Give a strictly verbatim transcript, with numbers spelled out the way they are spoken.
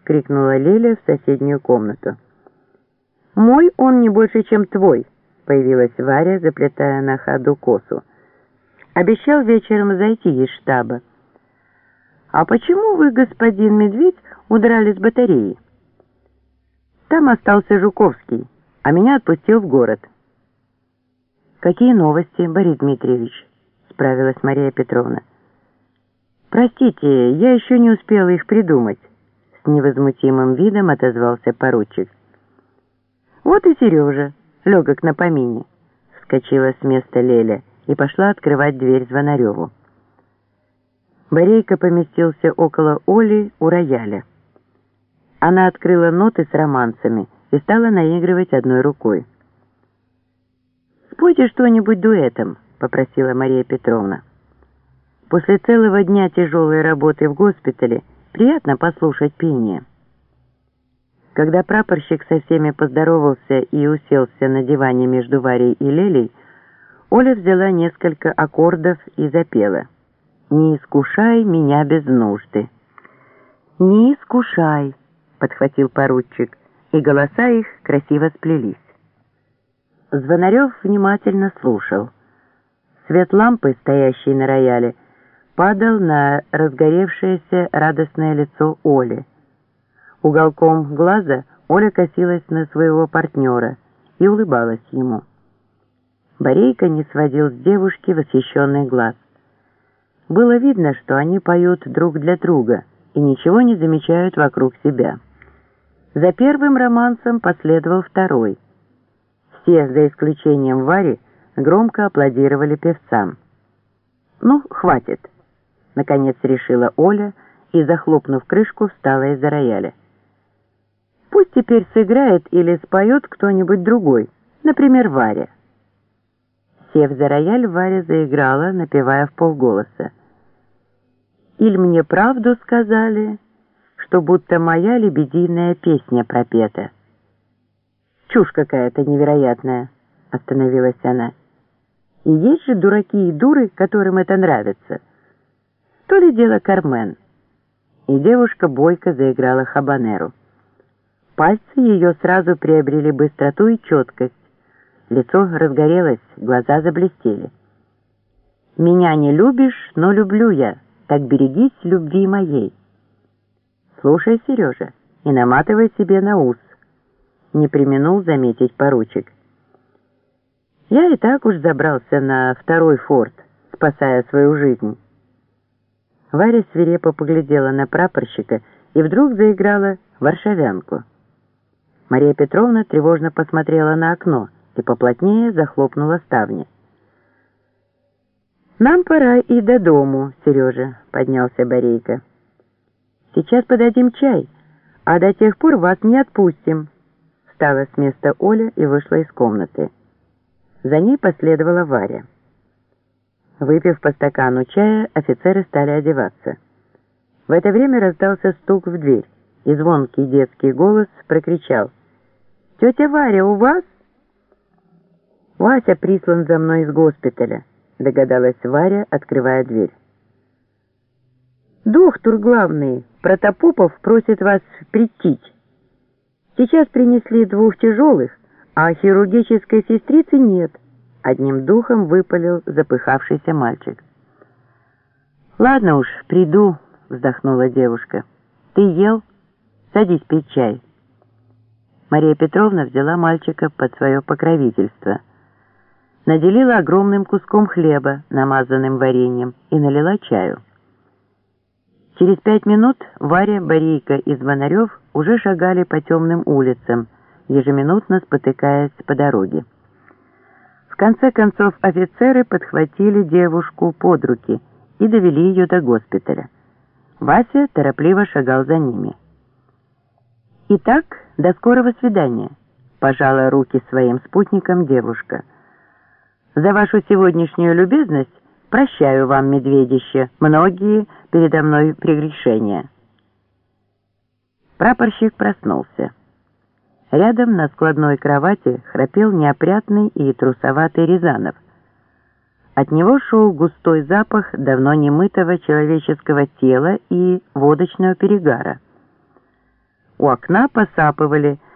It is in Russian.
— крикнула Лиля в соседнюю комнату. «Мой он не больше, чем твой», — появилась Варя, заплетая на ходу косу. «Обещал вечером зайти из штаба». «А почему вы, господин Медведь, удрали с батареи?» «Там остался Жуковский, а меня отпустил в город». «Какие новости, Борис Дмитриевич?» — справилась Мария Петровна. «Простите, я еще не успела их придумать», — с невозмутимым видом отозвался поручик. «Вот и Сережа, легок на помине», — вскочила с места Леля и пошла открывать дверь Звонареву. Борейка поместился около Оли у рояля. Она открыла ноты с романсами и стала наигрывать одной рукой. «Спойте что-нибудь дуэтом», — попросила Мария Петровна. «После целого дня тяжелой работы в госпитале приятно послушать пение». Когда прапорщик со всеми поздоровался и уселся на диване между Варей и Лелей, Оля взяла несколько аккордов и запела: «Не искушай меня без нужды». «Не искушай», — подхватил поручик, и голоса их красиво сплелись. Звонарев внимательно слушал. Свет лампы, стоящей на рояле, падал на разгоревшееся радостное лицо Оли. Уголком глаза Оля косилась на своего партнера и улыбалась ему. Борейка не сводил с девушки восхищенный глаз. Было видно, что они поют друг для друга и ничего не замечают вокруг себя. За первым романсом последовал второй. Все, за исключением Вари, громко аплодировали певцам. «Ну, хватит», — наконец решила Оля и, захлопнув крышку, встала из-за рояля. «Пусть теперь сыграет или споет кто-нибудь другой, например, Варя». Сев за рояль, Варя заиграла, напевая вполголоса: «Иль мне правду сказали, что будто моя лебединая песня пропета». «Чушь какая-то невероятная», — остановилась она. «И есть же дураки и дуры, которым это нравится. То ли дело Кармен». И девушка бойко заиграла хабанеру. Пальцы ее сразу приобрели быстроту и четкость. Лицо разгорелось, глаза заблестели. «Меня не любишь, но люблю я, так берегись любви моей». «Слушай, Сережа, и наматывай себе на ус», — не преминул заметить поручик. «Я и так уж забрался на второй форт, спасая свою жизнь». Варя свирепо поглядела на прапорщика и вдруг заиграла варшавянку. Мария Петровна тревожно посмотрела на окно и поплотнее захлопнула ставни. «Нам пора и до дому, Сережа», — поднялся Борейка. «Сейчас подадим чай, а до тех пор вас не отпустим», — встала с места Оля и вышла из комнаты. За ней последовала Варя. Выпив по стакану чая, офицеры стали одеваться. В это время раздался стук в дверь, и звонкий детский голос прокричал: «Тетя Варя, у вас?» «Вася прислан за мной из госпиталя», — догадалась Варя, открывая дверь. «Доктор главный, Протопопов, просит вас прийти. Сейчас принесли двух тяжелых, а хирургической сестрицы нет», — одним духом выпалил запыхавшийся мальчик. «Ладно уж, приду», — вздохнула девушка. «Ты ел? Садись пить чай». Мария Петровна взяла мальчика под свое покровительство, наделила огромным куском хлеба, намазанным вареньем, и налила чаю. Через пять минут Варя, Борейка и Звонарев уже шагали по темным улицам, ежеминутно спотыкаясь по дороге. В конце концов офицеры подхватили девушку под руки и довели ее до госпиталя. Вася торопливо шагал за ними. «Итак, до скорого свидания», — пожала руки своим спутникам девушка. «За вашу сегодняшнюю любезность прощаю вам, медведище, многие передо мной прегрешения». Прапорщик проснулся. Рядом на складной кровати храпел неопрятный и трусоватый Рязанов. От него шел густой запах давно немытого человеческого тела и водочного перегара. у окна посапывали,